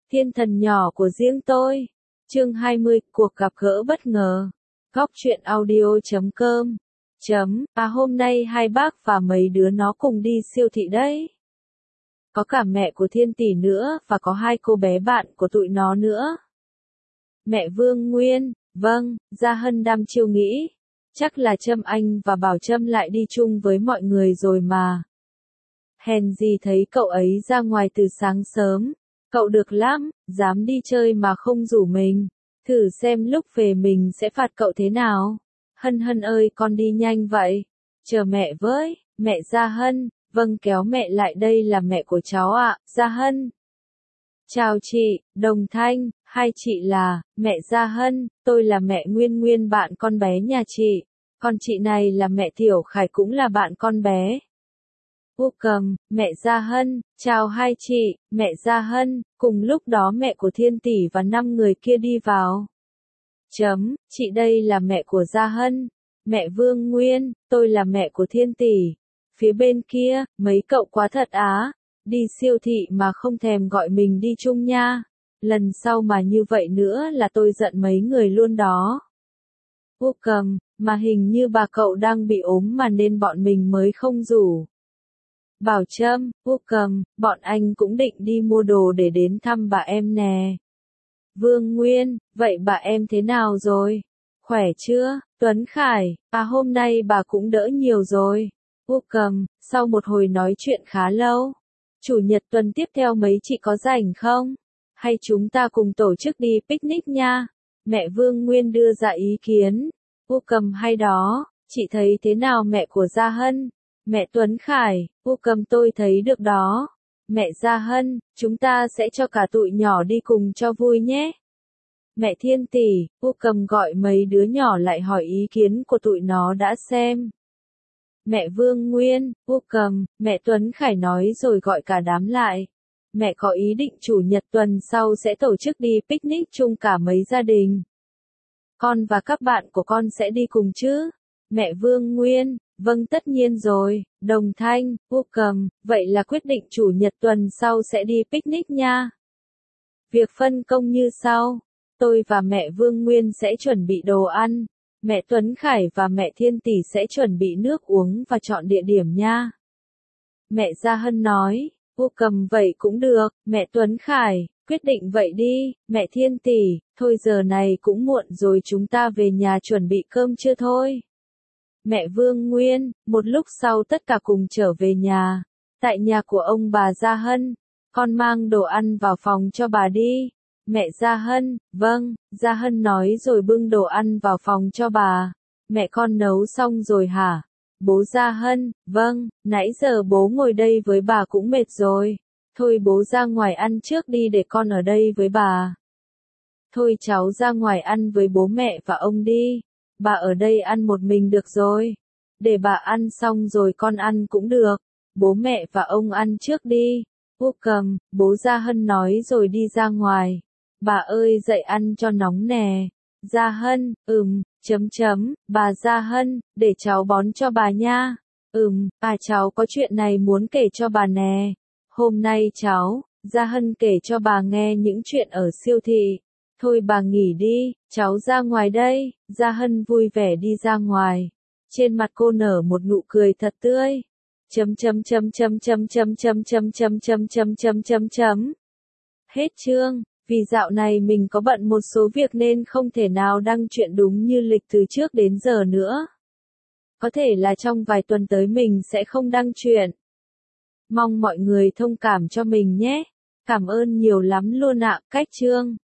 Thiên thần nhỏ của riêng tôi. Chương 20, cuộc gặp gỡ bất ngờ. Góc truyện audio.com. Hôm nay hai bác và mấy đứa nó cùng đi siêu thị đấy. Có cả mẹ của Thiên tỷ nữa và có hai cô bé bạn của tụi nó nữa. Mẹ Vương Nguyên, vâng, Gia Hân đăm chiêu nghĩ. Chắc là Trâm Anh và Bảo Trâm lại đi chung với mọi người rồi mà. Hèn gì thấy cậu ấy ra ngoài từ sáng sớm. Cậu được lắm, dám đi chơi mà không rủ mình. Thử xem lúc về mình sẽ phạt cậu thế nào. Hân Hân ơi, con đi nhanh vậy. Chờ mẹ với, mẹ Gia Hân. Vâng, kéo mẹ lại, đây là mẹ của cháu ạ, Gia Hân. Chào chị, Đồng Thanh, hai chị là, mẹ Gia Hân, tôi là mẹ Nguyên Nguyên bạn con bé nhà chị. Còn chị này là mẹ Tiểu Khải cũng là bạn con bé. Cầm, mẹ Gia Hân, chào hai chị, mẹ Gia Hân. Cùng lúc đó mẹ của Thiên tỷ và 5 người kia đi vào. Chị đây là mẹ của Gia Hân. Mẹ Vương Nguyên, tôi là mẹ của Thiên tỷ. Phía bên kia, mấy cậu quá thật á. Đi siêu thị mà không thèm gọi mình đi chung nha. Lần sau mà như vậy nữa là tôi giận mấy người luôn đó. Cầm, mà hình như bà cậu đang bị ốm mà nên bọn mình mới không rủ. Bảo Trâm, Cầm, bọn anh cũng định đi mua đồ để đến thăm bà em nè. Vương Nguyên, vậy bà em thế nào rồi? Khỏe chưa? Tuấn Khải, hôm nay bà cũng đỡ nhiều rồi. Cầm, sau một hồi nói chuyện khá lâu. Chủ nhật tuần tiếp theo mấy chị có rảnh không? Hay chúng ta cùng tổ chức đi picnic nha? Mẹ Vương Nguyên đưa ra ý kiến. Cầm hay đó, chị thấy thế nào mẹ của Gia Hân? Mẹ Tuấn Khải, Cầm tôi thấy được đó. Mẹ Gia Hân, chúng ta sẽ cho cả tụi nhỏ đi cùng cho vui nhé. Mẹ Thiên tỷ, Cầm gọi mấy đứa nhỏ lại hỏi ý kiến của tụi nó đã xem. Mẹ Vương Nguyên, Cầm, mẹ Tuấn Khải nói rồi gọi cả đám lại. Mẹ có ý định chủ nhật tuần sau sẽ tổ chức đi picnic chung cả mấy gia đình. Con và các bạn của con sẽ đi cùng chứ? Mẹ Vương Nguyên, vâng tất nhiên rồi. Đồng Thanh, Cầm, vậy là quyết định chủ nhật tuần sau sẽ đi picnic nha. Việc phân công như sau. Tôi và mẹ Vương Nguyên sẽ chuẩn bị đồ ăn. Mẹ Tuấn Khải và mẹ Thiên tỷ sẽ chuẩn bị nước uống và chọn địa điểm nha. Mẹ Gia Hân nói, Cầm vậy cũng được. Mẹ Tuấn Khải, quyết định vậy đi. Mẹ Thiên tỷ, thôi giờ này cũng muộn rồi, chúng ta về nhà chuẩn bị cơm trưa thôi. Mẹ Vương Nguyên, một lúc sau tất cả cùng trở về nhà. Tại nhà của ông bà Gia Hân, con mang đồ ăn vào phòng cho bà đi. Mẹ Gia Hân, vâng, Gia Hân nói rồi bưng đồ ăn vào phòng cho bà. Mẹ con nấu xong rồi hả? Bố Gia Hân, vâng, nãy giờ bố ngồi đây với bà cũng mệt rồi. Thôi bố ra ngoài ăn trước đi để con ở đây với bà. Thôi cháu ra ngoài ăn với bố mẹ và ông đi. Bà ở đây ăn một mình được rồi. Để bà ăn xong rồi con ăn cũng được. Bố mẹ và ông ăn trước đi. Cầm, bố Gia Hân nói rồi đi ra ngoài. Bà ơi dậy ăn cho nóng nè. Gia Hân, bà Gia Hân, để cháu bón cho bà nha. Cháu có chuyện này muốn kể cho bà nè. Hôm nay cháu, Gia Hân kể cho bà nghe những chuyện ở siêu thị. Thôi bà nghỉ đi, cháu ra ngoài đây. Gia Hân vui vẻ đi ra ngoài. Trên mặt cô nở một nụ cười thật tươi. Hết chương. Vì dạo này mình có bận một số việc nên không thể nào đăng chuyện đúng như lịch từ trước đến giờ nữa. Có thể là trong vài tuần tới mình sẽ không đăng chuyện. Mong mọi người thông cảm cho mình nhé. Cảm ơn nhiều lắm luôn ạ. Cách chương.